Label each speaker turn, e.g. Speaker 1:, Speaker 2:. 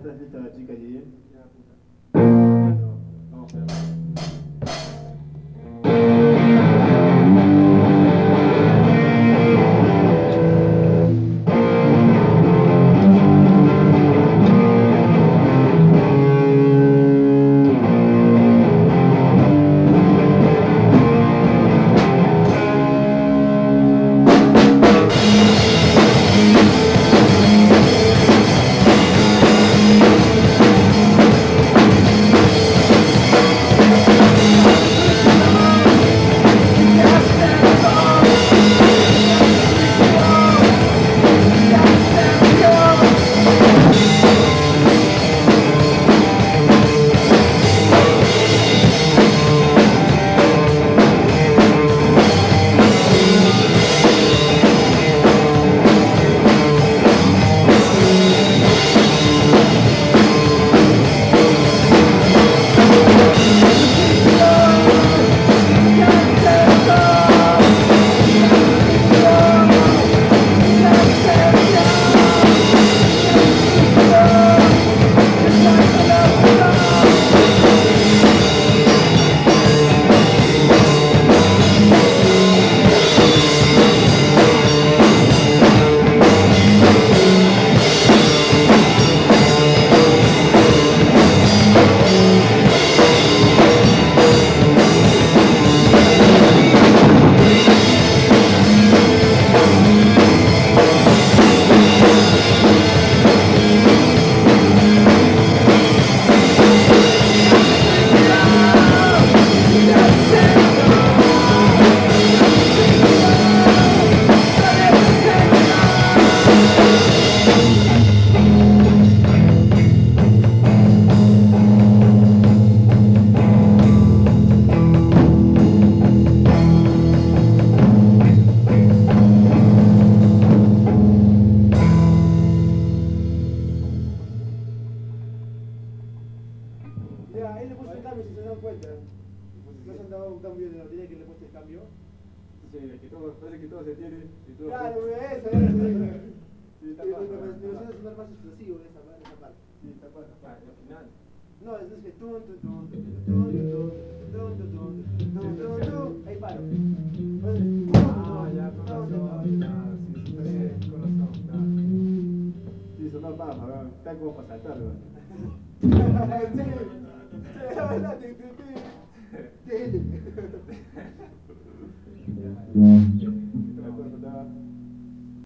Speaker 1: estás lista la chica allí.
Speaker 2: Ya, puta.
Speaker 1: Bueno, vamos a ver.
Speaker 2: Ya, él le puso el cambio si se dan cuenta. ¿No se han dado un cambio de la batería que le puse el cambio?
Speaker 1: Sí, es que todo, parece que todo se tiene. Y todo
Speaker 2: Claro, eso.
Speaker 1: Sí, está
Speaker 2: Me
Speaker 1: paja.
Speaker 2: gustaría sonar más explosivo en esa parte.
Speaker 1: Sí, está paja.
Speaker 3: Ah, al final.
Speaker 2: No, es que ahí paro.
Speaker 3: Ah, ya, con razón. Ya, sí, está bien, con razón, claro.
Speaker 1: Sí, sonó paja, ¿verdad? Está como para saltar, ¿verdad?
Speaker 2: Sí,